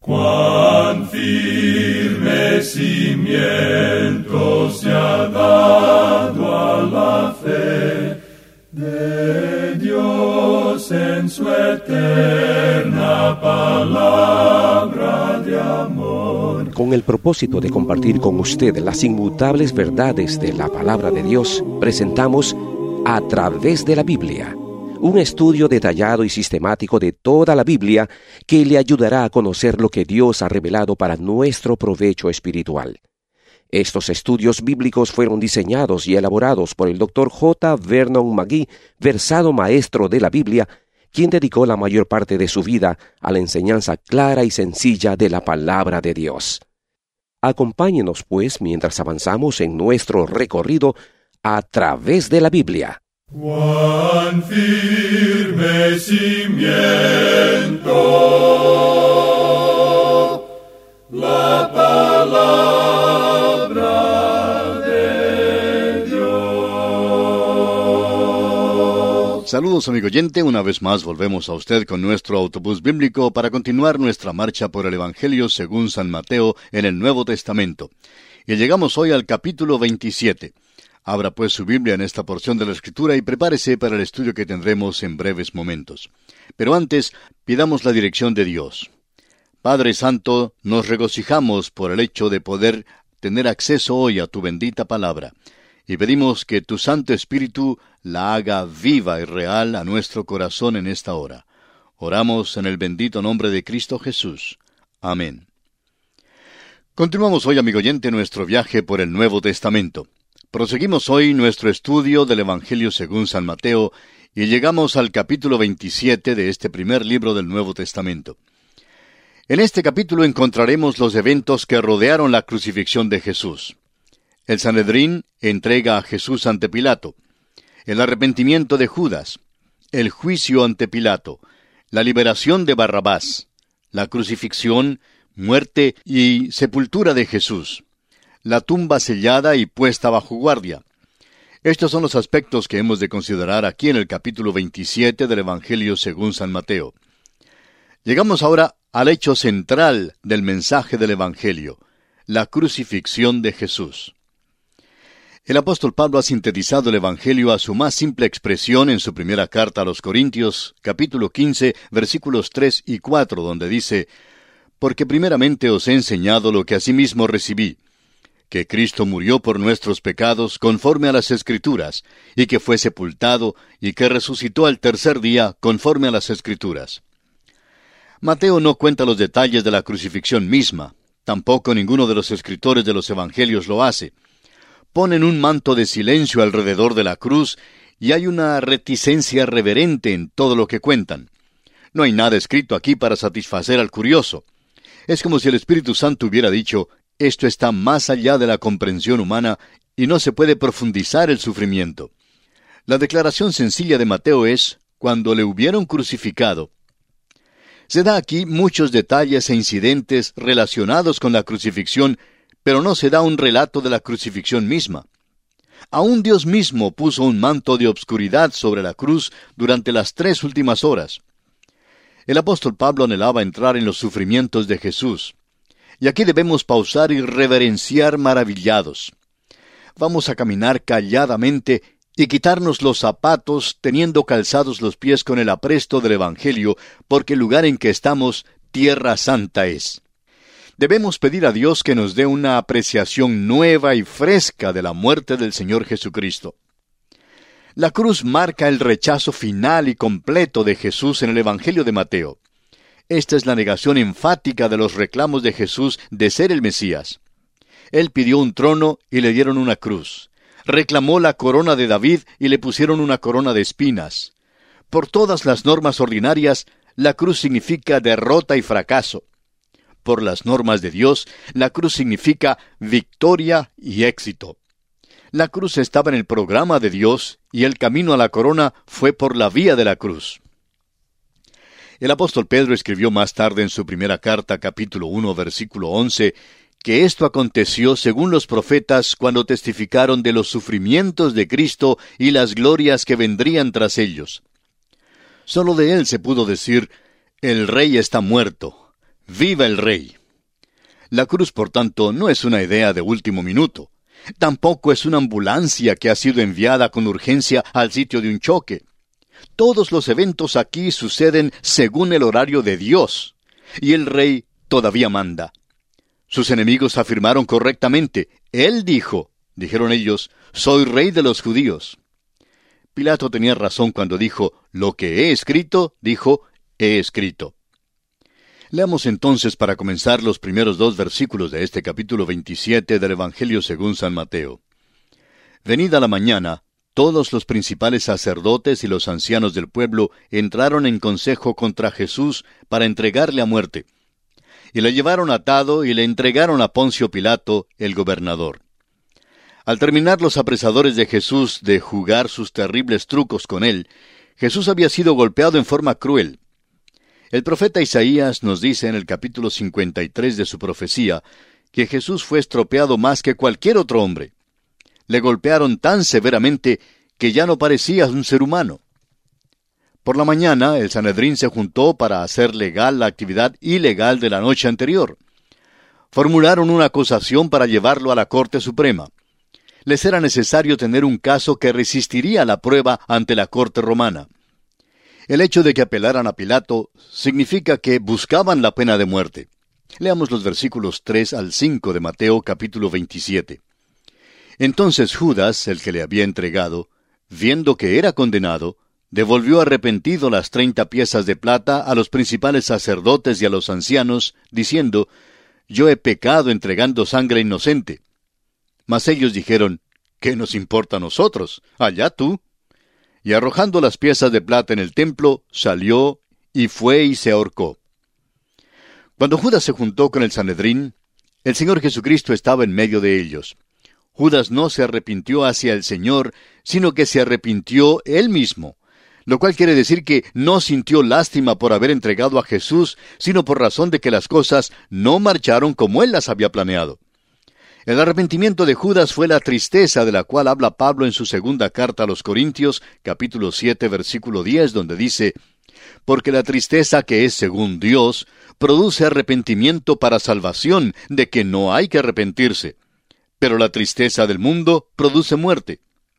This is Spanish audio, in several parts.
Cuán firme cimiento se ha dado a la fe de Dios en su eterna palabra de amor. Con el propósito de compartir con usted las inmutables verdades de la palabra de Dios, presentamos A Través de la Biblia, un estudio detallado y sistemático de toda la Biblia que le ayudará a conocer lo que Dios ha revelado para nuestro provecho espiritual. Estos estudios bíblicos fueron diseñados y elaborados por el Dr. J. Vernon McGee, versado maestro de la Biblia, quien dedicó la mayor parte de su vida a la enseñanza clara y sencilla de la palabra de Dios. Acompáñenos, pues, mientras avanzamos en nuestro recorrido a través de la Biblia. Cuán firme cimiento la palabra de Dios. Saludos, amigo oyente. Una vez más volvemos a usted con nuestro autobús bíblico para continuar nuestra marcha por el Evangelio según San Mateo en el Nuevo Testamento. Y llegamos hoy al capítulo 27. Abra pues su Biblia en esta porción de la Escritura y prepárese para el estudio que tendremos en breves momentos. Pero antes, pidamos la dirección de Dios. Padre Santo, nos regocijamos por el hecho de poder tener acceso hoy a tu bendita palabra, y pedimos que tu Santo Espíritu la haga viva y real a nuestro corazón en esta hora. Oramos en el bendito nombre de Cristo Jesús. Amén. Continuamos hoy, amigo oyente, nuestro viaje por el Nuevo Testamento. Proseguimos hoy nuestro estudio del Evangelio según San Mateo y llegamos al capítulo 27 de este primer libro del Nuevo Testamento. En este capítulo encontraremos los eventos que rodearon la crucifixión de Jesús. El Sanedrín entrega a Jesús ante Pilato, el arrepentimiento de Judas, el juicio ante Pilato, la liberación de Barrabás, la crucifixión, muerte y sepultura de Jesús, la tumba sellada y puesta bajo guardia. Estos son los aspectos que hemos de considerar aquí en el capítulo 27 del Evangelio según San Mateo. Llegamos ahora al hecho central del mensaje del Evangelio, la crucifixión de Jesús. El apóstol Pablo ha sintetizado el Evangelio a su más simple expresión en su primera carta a los Corintios, capítulo 15, versículos 3 y 4, donde dice: «Porque primeramente os he enseñado lo que asimismo recibí, que Cristo murió por nuestros pecados conforme a las Escrituras, y que fue sepultado, y que resucitó al tercer día conforme a las Escrituras». Mateo no cuenta los detalles de la crucifixión misma, tampoco ninguno de los escritores de los Evangelios lo hace. Ponen un manto de silencio alrededor de la cruz, y hay una reticencia reverente en todo lo que cuentan. No hay nada escrito aquí para satisfacer al curioso. Es como si el Espíritu Santo hubiera dicho: esto está más allá de la comprensión humana y no se puede profundizar el sufrimiento. La declaración sencilla de Mateo es: cuando le hubieron crucificado. Se da aquí muchos detalles e incidentes relacionados con la crucifixión, pero no se da un relato de la crucifixión misma. Aún Dios mismo puso un manto de obscuridad sobre la cruz durante las 3 últimas horas. El apóstol Pablo anhelaba entrar en los sufrimientos de Jesús. Y aquí debemos pausar y reverenciar maravillados. Vamos a caminar calladamente y quitarnos los zapatos teniendo calzados los pies con el apresto del Evangelio, porque el lugar en que estamos, tierra santa es. Debemos pedir a Dios que nos dé una apreciación nueva y fresca de la muerte del Señor Jesucristo. La cruz marca el rechazo final y completo de Jesús en el Evangelio de Mateo. Esta es la negación enfática de los reclamos de Jesús de ser el Mesías. Él pidió un trono y le dieron una cruz. Reclamó la corona de David y le pusieron una corona de espinas. Por todas las normas ordinarias, la cruz significa derrota y fracaso. Por las normas de Dios, la cruz significa victoria y éxito. La cruz estaba en el programa de Dios y el camino a la corona fue por la vía de la cruz. El apóstol Pedro escribió más tarde en su primera carta, capítulo 1, versículo 11, que esto aconteció según los profetas cuando testificaron de los sufrimientos de Cristo y las glorias que vendrían tras ellos. Solo de él se pudo decir: el rey está muerto. ¡Viva el Rey! La cruz, por tanto, no es una idea de último minuto. Tampoco es una ambulancia que ha sido enviada con urgencia al sitio de un choque. Todos los eventos aquí suceden según el horario de Dios, y el Rey todavía manda. Sus enemigos afirmaron correctamente. Él dijo, dijeron ellos, soy Rey de los judíos. Pilato tenía razón cuando dijo, lo que he escrito, dijo, he escrito. Leamos entonces para comenzar los primeros 2 versículos de este capítulo 27 del Evangelio según San Mateo. Venida la mañana, todos los principales sacerdotes y los ancianos del pueblo entraron en consejo contra Jesús para entregarle a muerte. Y le llevaron atado y le entregaron a Poncio Pilato, el gobernador. Al terminar los apresadores de Jesús de jugar sus terribles trucos con él, Jesús había sido golpeado en forma cruel. El profeta Isaías nos dice en el capítulo 53 de su profecía que Jesús fue estropeado más que cualquier otro hombre. Le golpearon tan severamente que ya no parecía un ser humano. Por la mañana, el Sanedrín se juntó para hacer legal la actividad ilegal de la noche anterior. Formularon una acusación para llevarlo a la Corte Suprema. Les era necesario tener un caso que resistiría la prueba ante la Corte Romana. El hecho de que apelaran a Pilato significa que buscaban la pena de muerte. Leamos los versículos 3 al 5 de Mateo capítulo 27. Entonces Judas, el que le había entregado, viendo que era condenado, devolvió arrepentido las 30 piezas de plata a los principales sacerdotes y a los ancianos, diciendo, yo he pecado entregando sangre inocente. Mas ellos dijeron, ¿qué nos importa a nosotros? Allá tú. Y arrojando las piezas de plata en el templo, salió y fue y se ahorcó. Cuando Judas se juntó con el Sanedrín, el Señor Jesucristo estaba en medio de ellos. Judas no se arrepintió hacia el Señor, sino que se arrepintió él mismo, lo cual quiere decir que no sintió lástima por haber entregado a Jesús, sino por razón de que las cosas no marcharon como él las había planeado. El arrepentimiento de Judas fue la tristeza de la cual habla Pablo en su segunda carta a los Corintios, capítulo 7, versículo 10, donde dice, porque la tristeza que es según Dios produce arrepentimiento para salvación, de que no hay que arrepentirse. Pero la tristeza del mundo produce muerte.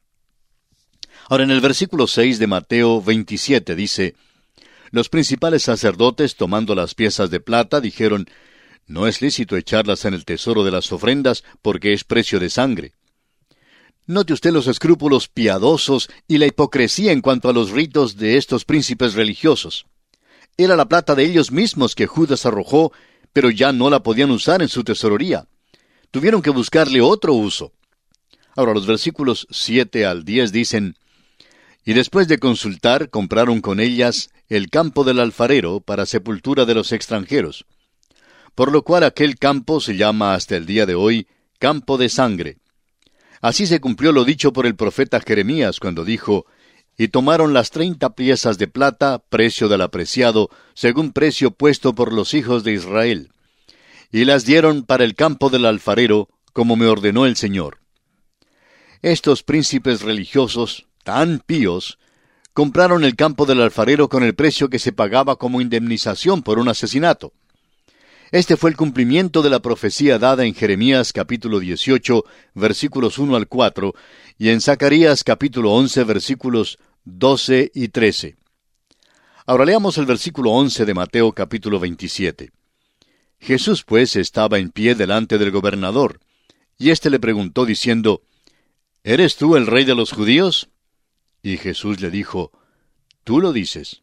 Ahora en el versículo 6 de Mateo 27 dice, los principales sacerdotes, tomando las piezas de plata, dijeron, no es lícito echarlas en el tesoro de las ofrendas, porque es precio de sangre. Note usted los escrúpulos piadosos y la hipocresía en cuanto a los ritos de estos príncipes religiosos. Era la plata de ellos mismos que Judas arrojó, pero ya no la podían usar en su tesorería. Tuvieron que buscarle otro uso. Ahora los versículos 7 al 10 dicen, y después de consultar, compraron con ellas el campo del alfarero para sepultura de los extranjeros. Por lo cual aquel campo se llama hasta el día de hoy campo de sangre. Así se cumplió lo dicho por el profeta Jeremías cuando dijo, y tomaron las 30 piezas de plata, precio del apreciado, según precio puesto por los hijos de Israel, y las dieron para el campo del alfarero, como me ordenó el Señor. Estos príncipes religiosos, tan píos, compraron el campo del alfarero con el precio que se pagaba como indemnización por un asesinato. Este fue el cumplimiento de la profecía dada en Jeremías capítulo 18, versículos 1 al 4, y en Zacarías capítulo 11, versículos 12 y 13. Ahora leamos el versículo 11 de Mateo capítulo 27. Jesús pues estaba en pie delante del gobernador, y éste le preguntó diciendo, ¿eres tú el rey de los judíos? Y Jesús le dijo, tú lo dices.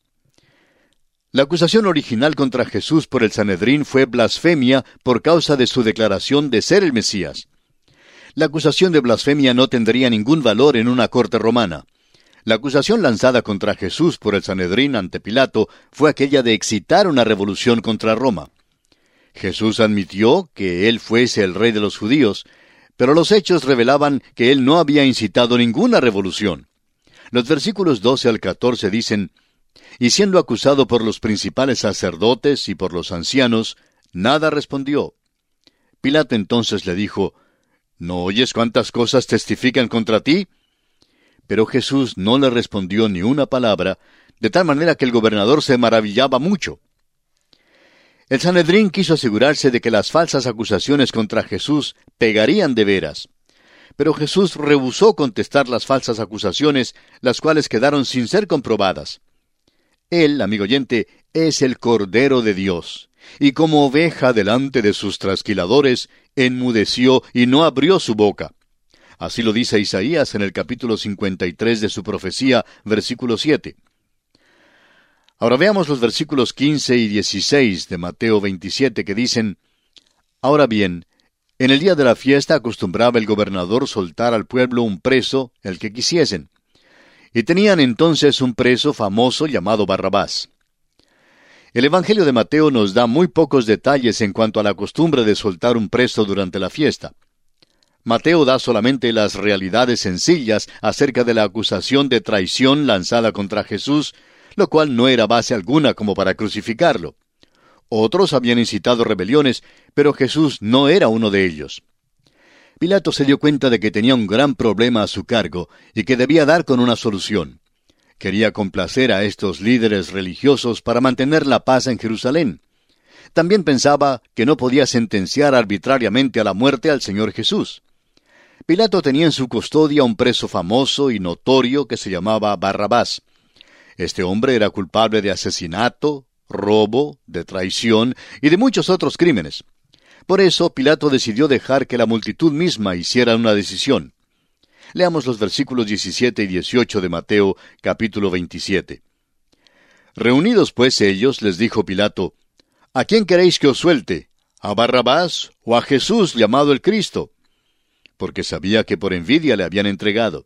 La acusación original contra Jesús por el Sanedrín fue blasfemia por causa de su declaración de ser el Mesías. La acusación de blasfemia no tendría ningún valor en una corte romana. La acusación lanzada contra Jesús por el Sanedrín ante Pilato fue aquella de excitar una revolución contra Roma. Jesús admitió que él fuese el rey de los judíos, pero los hechos revelaban que él no había incitado ninguna revolución. Los versículos 12 al 14 dicen, y siendo acusado por los principales sacerdotes y por los ancianos, nada respondió. Pilato entonces le dijo, ¿no oyes cuántas cosas testifican contra ti? Pero Jesús no le respondió ni una palabra, de tal manera que el gobernador se maravillaba mucho. El Sanedrín quiso asegurarse de que las falsas acusaciones contra Jesús pegarían de veras. Pero Jesús rehusó contestar las falsas acusaciones, las cuales quedaron sin ser comprobadas. Él, amigo oyente, es el Cordero de Dios, y como oveja delante de sus trasquiladores, enmudeció y no abrió su boca. Así lo dice Isaías en el capítulo 53 de su profecía, versículo 7. Ahora veamos los versículos 15 y 16 de Mateo 27 que dicen: Ahora bien, en el día de la fiesta acostumbraba el gobernador soltar al pueblo un preso, el que quisiesen. Y tenían entonces un preso famoso llamado Barrabás. El Evangelio de Mateo nos da muy pocos detalles en cuanto a la costumbre de soltar un preso durante la fiesta. Mateo da solamente las realidades sencillas acerca de la acusación de traición lanzada contra Jesús, lo cual no era base alguna como para crucificarlo. Otros habían incitado rebeliones, pero Jesús no era uno de ellos. Pilato se dio cuenta de que tenía un gran problema a su cargo y que debía dar con una solución. Quería complacer a estos líderes religiosos para mantener la paz en Jerusalén. También pensaba que no podía sentenciar arbitrariamente a la muerte al Señor Jesús. Pilato tenía en su custodia un preso famoso y notorio que se llamaba Barrabás. Este hombre era culpable de asesinato, robo, de traición y de muchos otros crímenes. Por eso Pilato decidió dejar que la multitud misma hiciera una decisión. Leamos los versículos 17 y 18 de Mateo, capítulo 27. Reunidos pues ellos, les dijo Pilato: ¿A quién queréis que os suelte? ¿A Barrabás o a Jesús llamado el Cristo? Porque sabía que por envidia le habían entregado.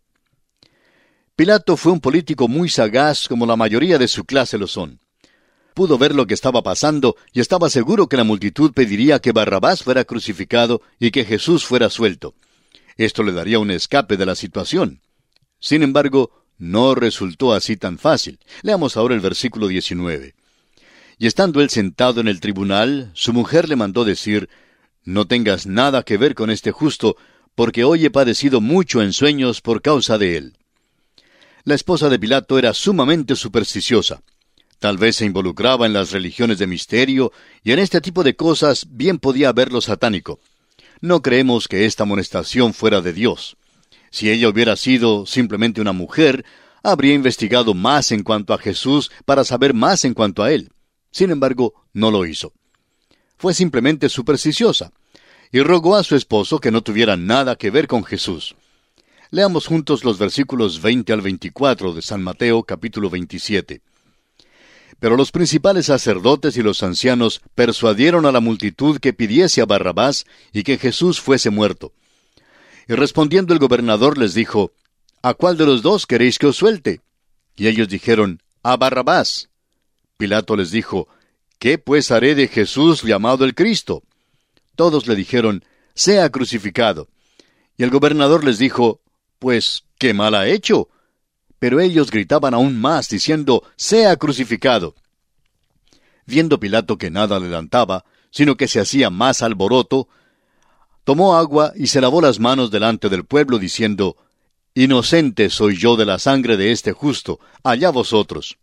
Pilato fue un político muy sagaz, como la mayoría de su clase lo son. Pudo ver lo que estaba pasando y estaba seguro que la multitud pediría que Barrabás fuera crucificado y que Jesús fuera suelto. Esto le daría un escape de la situación. Sin embargo, no resultó así tan fácil. Leamos ahora el versículo 19. Y estando él sentado en el tribunal, su mujer le mandó decir: No tengas nada que ver con este justo, porque hoy he padecido mucho en sueños por causa de él. La esposa de Pilato era sumamente supersticiosa. Tal vez se involucraba en las religiones de misterio, y en este tipo de cosas bien podía haber lo satánico. No creemos que esta amonestación fuera de Dios. Si ella hubiera sido simplemente una mujer, habría investigado más en cuanto a Jesús para saber más en cuanto a él. Sin embargo, no lo hizo. Fue simplemente supersticiosa, y rogó a su esposo que no tuviera nada que ver con Jesús. Leamos juntos los versículos 20 al 24 de San Mateo, capítulo 27. Pero los principales sacerdotes y los ancianos persuadieron a la multitud que pidiese a Barrabás y que Jesús fuese muerto. Y respondiendo el gobernador les dijo: ¿A cuál de los dos queréis que os suelte? Y ellos dijeron: a Barrabás. Pilato les dijo: ¿Qué pues haré de Jesús llamado el Cristo? Todos le dijeron: sea crucificado. Y el gobernador les dijo: pues, ¿qué mal ha hecho? Pero ellos gritaban aún más, diciendo: sea crucificado. Viendo Pilato que nada adelantaba, sino que se hacía más alboroto, tomó agua y se lavó las manos delante del pueblo, diciendo: inocente soy yo de la sangre de este justo, allá vosotros.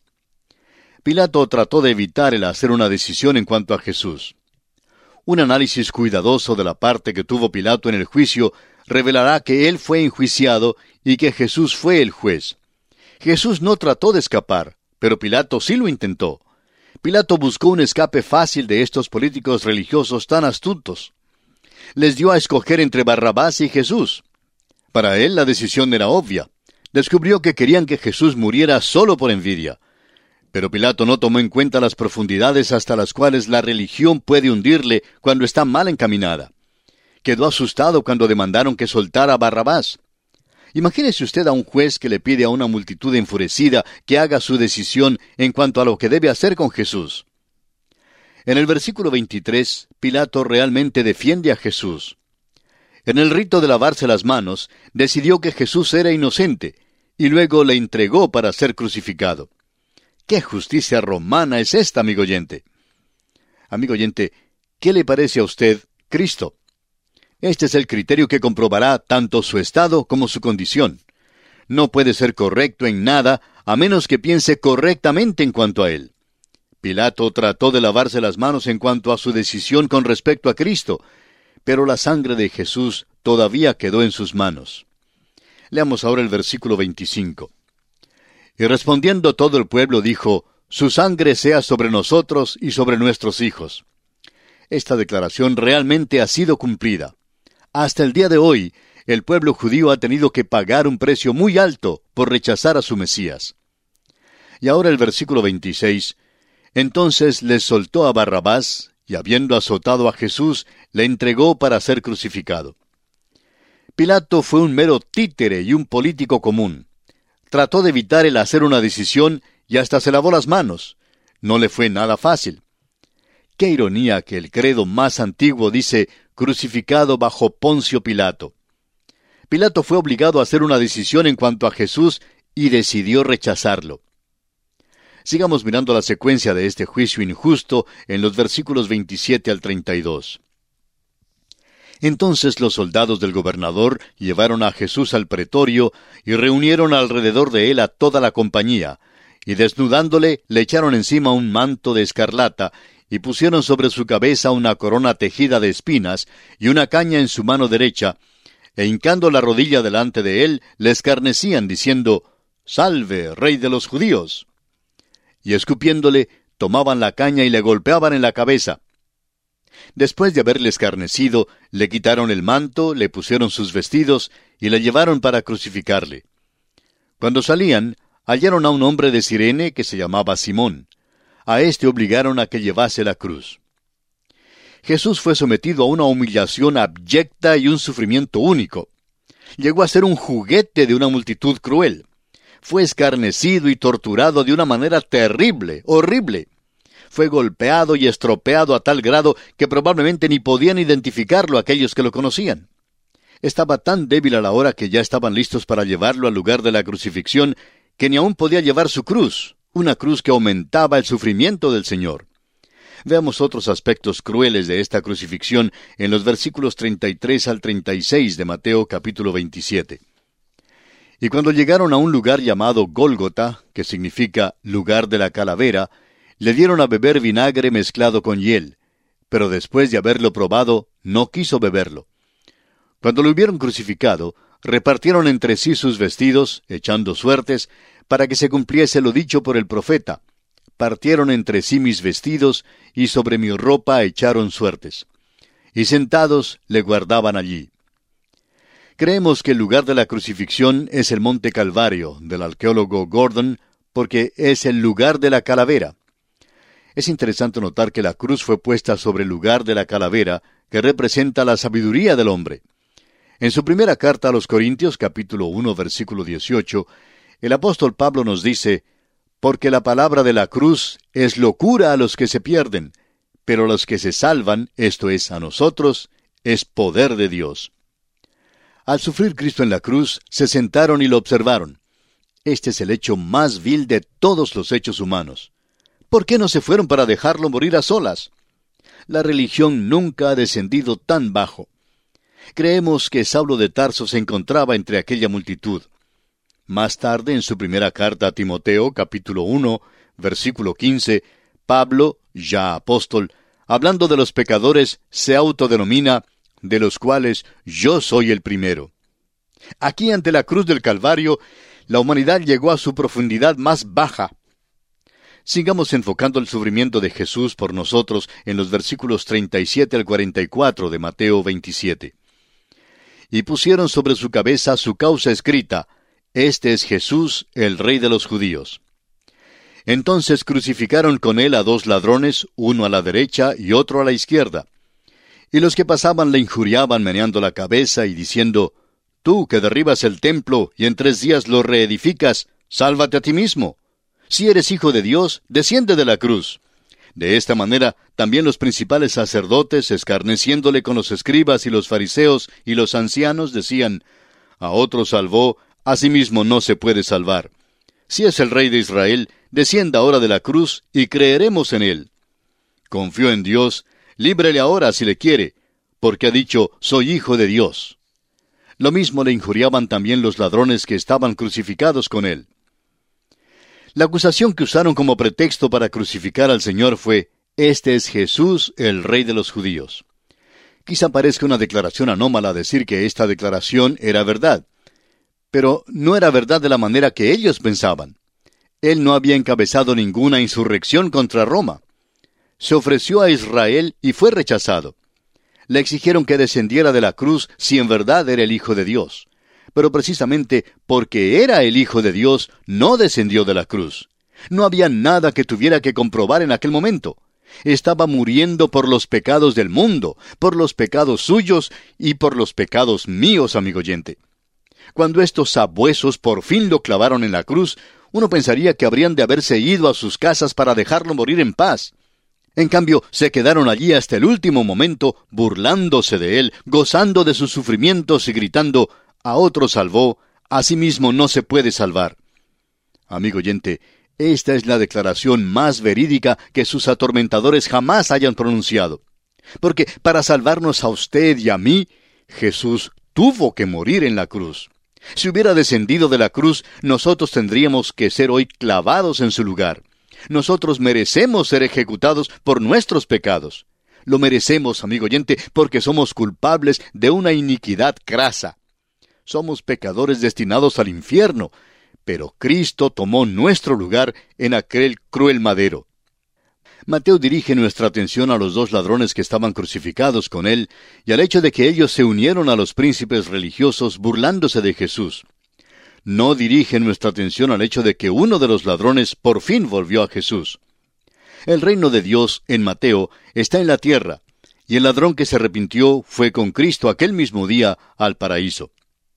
Pilato trató de evitar el hacer una decisión en cuanto a Jesús. Un análisis cuidadoso de la parte que tuvo Pilato en el juicio revelará que él fue enjuiciado y que Jesús fue el juez. Jesús no trató de escapar, pero Pilato sí lo intentó. Pilato buscó un escape fácil de estos políticos religiosos tan astutos. Les dio a escoger entre Barrabás y Jesús. Para él la decisión era obvia. Descubrió que querían que Jesús muriera solo por envidia. Pero Pilato no tomó en cuenta las profundidades hasta las cuales la religión puede hundirle cuando está mal encaminada. Quedó asustado cuando demandaron que soltara a Barrabás. Imagínese usted a un juez que le pide a una multitud enfurecida que haga su decisión en cuanto a lo que debe hacer con Jesús. En el versículo 23, Pilato realmente defiende a Jesús. En el rito de lavarse las manos, decidió que Jesús era inocente, y luego le entregó para ser crucificado. ¿Qué justicia romana es esta, amigo oyente? Amigo oyente, ¿qué le parece a usted Cristo? Este es el criterio que comprobará tanto su estado como su condición. No puede ser correcto en nada a menos que piense correctamente en cuanto a él. Pilato trató de lavarse las manos en cuanto a su decisión con respecto a Cristo, pero la sangre de Jesús todavía quedó en sus manos. Leamos ahora el versículo 25. Y respondiendo todo el pueblo dijo, «Su sangre sea sobre nosotros y sobre nuestros hijos». Esta declaración realmente ha sido cumplida. Hasta el día de hoy, el pueblo judío ha tenido que pagar un precio muy alto por rechazar a su Mesías. Y ahora el versículo 26. Entonces les soltó a Barrabás, y habiendo azotado a Jesús, le entregó para ser crucificado. Pilato fue un mero títere y un político común. Trató de evitar el hacer una decisión y hasta se lavó las manos. No le fue nada fácil. Qué ironía que el credo más antiguo dice, crucificado bajo Poncio Pilato. Pilato fue obligado a hacer una decisión en cuanto a Jesús y decidió rechazarlo. Sigamos mirando la secuencia de este juicio injusto en los versículos 27 al 32. Entonces los soldados del gobernador llevaron a Jesús al pretorio y reunieron alrededor de él a toda la compañía, y desnudándole le echaron encima un manto de escarlata, y pusieron sobre su cabeza una corona tejida de espinas y una caña en su mano derecha, e hincando la rodilla delante de él, le escarnecían, diciendo, «Salve, Rey de los judíos». Y escupiéndole, tomaban la caña y le golpeaban en la cabeza. Después de haberle escarnecido, le quitaron el manto, le pusieron sus vestidos, y le llevaron para crucificarle. Cuando salían, hallaron a un hombre de Cirene que se llamaba Simón. A éste obligaron a que llevase la cruz. Jesús fue sometido a una humillación abyecta y un sufrimiento único. Llegó a ser un juguete de una multitud cruel. Fue escarnecido y torturado de una manera terrible, horrible. Fue golpeado y estropeado a tal grado que probablemente ni podían identificarlo aquellos que lo conocían. Estaba tan débil a la hora que ya estaban listos para llevarlo al lugar de la crucifixión, que ni aún podía llevar su cruz, una cruz que aumentaba el sufrimiento del Señor. Veamos otros aspectos crueles de esta crucifixión en los versículos 33 al 36 de Mateo capítulo 27. Y cuando llegaron a un lugar llamado Gólgota, que significa lugar de la calavera, le dieron a beber vinagre mezclado con hiel, pero después de haberlo probado, no quiso beberlo. Cuando lo hubieron crucificado, repartieron entre sí sus vestidos, echando suertes, para que se cumpliese lo dicho por el profeta. Partieron entre sí mis vestidos, y sobre mi ropa echaron suertes. Y sentados le guardaban allí. Creemos que el lugar de la crucifixión es el Monte Calvario, del arqueólogo Gordon, porque es el lugar de la calavera. Es interesante notar que la cruz fue puesta sobre el lugar de la calavera, que representa la sabiduría del hombre. En su primera carta a los Corintios, capítulo 1, versículo 18, el apóstol Pablo nos dice, «Porque la palabra de la cruz es locura a los que se pierden, pero a los que se salvan, esto es, a nosotros, es poder de Dios». Al sufrir Cristo en la cruz, se sentaron y lo observaron. Este es el hecho más vil de todos los hechos humanos. ¿Por qué no se fueron para dejarlo morir a solas? La religión nunca ha descendido tan bajo. Creemos que Saulo de Tarso se encontraba entre aquella multitud. Más tarde, en su primera carta a Timoteo, capítulo 1, versículo 15, Pablo, ya apóstol, hablando de los pecadores, se autodenomina, de los cuales yo soy el primero. Aquí ante la cruz del Calvario, la humanidad llegó a su profundidad más baja. Sigamos enfocando el sufrimiento de Jesús por nosotros en los versículos 37 al 44 de Mateo 27. Y pusieron sobre su cabeza su causa escrita, «Este es Jesús, el Rey de los judíos». Entonces crucificaron con él a 2 ladrones, uno a la derecha y otro a la izquierda. Y los que pasaban le injuriaban meneando la cabeza y diciendo, «Tú que derribas el templo y en 3 días lo reedificas, sálvate a ti mismo. Si eres hijo de Dios, desciende de la cruz». De esta manera, también los principales sacerdotes, escarneciéndole con los escribas y los fariseos y los ancianos, decían, «A otro salvó, a sí mismo no se puede salvar. Si es el Rey de Israel, descienda ahora de la cruz y creeremos en él. Confió en Dios, líbrele ahora si le quiere, porque ha dicho, soy hijo de Dios». Lo mismo le injuriaban también los ladrones que estaban crucificados con él. La acusación que usaron como pretexto para crucificar al Señor fue: «Este es Jesús, el Rey de los judíos». Quizá parezca una declaración anómala decir que esta declaración era verdad, pero no era verdad de la manera que ellos pensaban. Él no había encabezado ninguna insurrección contra Roma. Se ofreció a Israel y fue rechazado. Le exigieron que descendiera de la cruz si en verdad era el Hijo de Dios. Pero precisamente porque era el Hijo de Dios, no descendió de la cruz. No había nada que tuviera que comprobar en aquel momento. Estaba muriendo por los pecados del mundo, por los pecados suyos y por los pecados míos, amigo oyente. Cuando estos sabuesos por fin lo clavaron en la cruz, uno pensaría que habrían de haberse ido a sus casas para dejarlo morir en paz. En cambio, se quedaron allí hasta el último momento, burlándose de él, gozando de sus sufrimientos y gritando: «A otro salvó, a sí mismo no se puede salvar». Amigo oyente, esta es la declaración más verídica que sus atormentadores jamás hayan pronunciado. Porque para salvarnos a usted y a mí, Jesús tuvo que morir en la cruz. Si hubiera descendido de la cruz, nosotros tendríamos que ser hoy clavados en su lugar. Nosotros merecemos ser ejecutados por nuestros pecados. Lo merecemos, amigo oyente, porque somos culpables de una iniquidad crasa. Somos pecadores destinados al infierno, pero Cristo tomó nuestro lugar en aquel cruel madero. Mateo dirige nuestra atención a los dos ladrones que estaban crucificados con él y al hecho de que ellos se unieron a los príncipes religiosos burlándose de Jesús. No dirige nuestra atención al hecho de que uno de los ladrones por fin volvió a Jesús. El reino de Dios, en Mateo, está en la tierra, y el ladrón que se arrepintió fue con Cristo aquel mismo día al paraíso.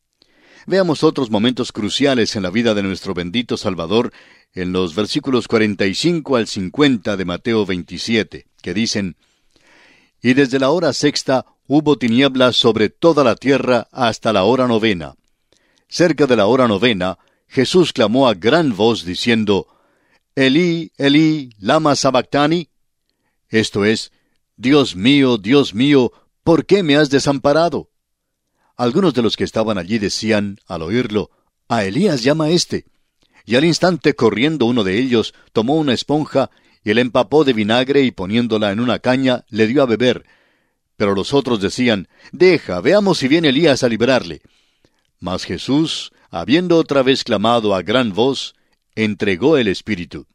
Veamos otros momentos cruciales en la vida de nuestro bendito Salvador en los versículos 45 al 50 de Mateo 27, que dicen: «Y desde la hora sexta hubo tinieblas sobre toda la tierra hasta la hora novena. Cerca de la hora novena, Jesús clamó a gran voz diciendo: Elí, Elí, lama sabactani. Esto es: Dios mío, ¿por qué me has desamparado? Algunos de los que estaban allí decían, al oírlo: A Elías llama éste. Y al instante, corriendo uno de ellos, tomó una esponja y la empapó de vinagre y poniéndola en una caña, le dio a beber. Pero los otros decían: Deja, veamos si viene Elías a librarle. Mas Jesús, habiendo otra vez clamado a gran voz, entregó el Espíritu.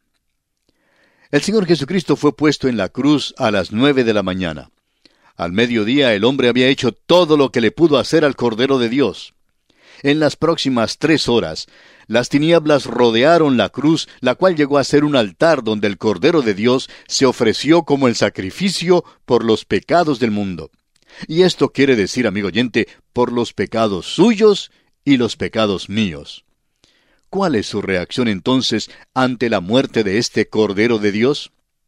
El Señor Jesucristo fue puesto en la cruz a las 9 de la mañana. Al mediodía el hombre había hecho todo lo que le pudo hacer al Cordero de Dios. En las próximas 3 horas, las tinieblas rodearon la cruz, la cual llegó a ser un altar donde el Cordero de Dios se ofreció como el sacrificio por los pecados del mundo. Y esto quiere decir, amigo oyente, por los pecados suyos y los pecados míos. ¿Cuál es su reacción entonces ante la muerte de este Cordero de Dios?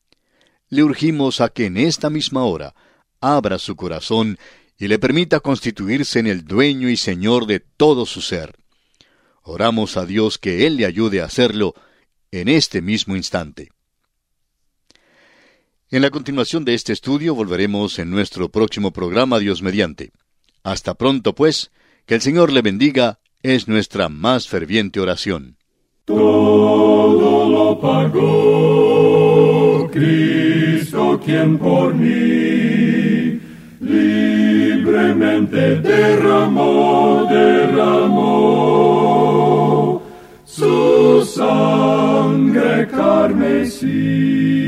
Le urgimos a que en esta misma hora abra su corazón y le permita constituirse en el dueño y señor de todo su ser. Oramos a Dios que Él le ayude a hacerlo en este mismo instante. En la continuación de este estudio volveremos en nuestro próximo programa, Dios mediante. Hasta pronto, pues, que el Señor le bendiga, es nuestra más ferviente oración. Todo lo pagó Cristo, quien por mí libremente derramó su sangre carmesí.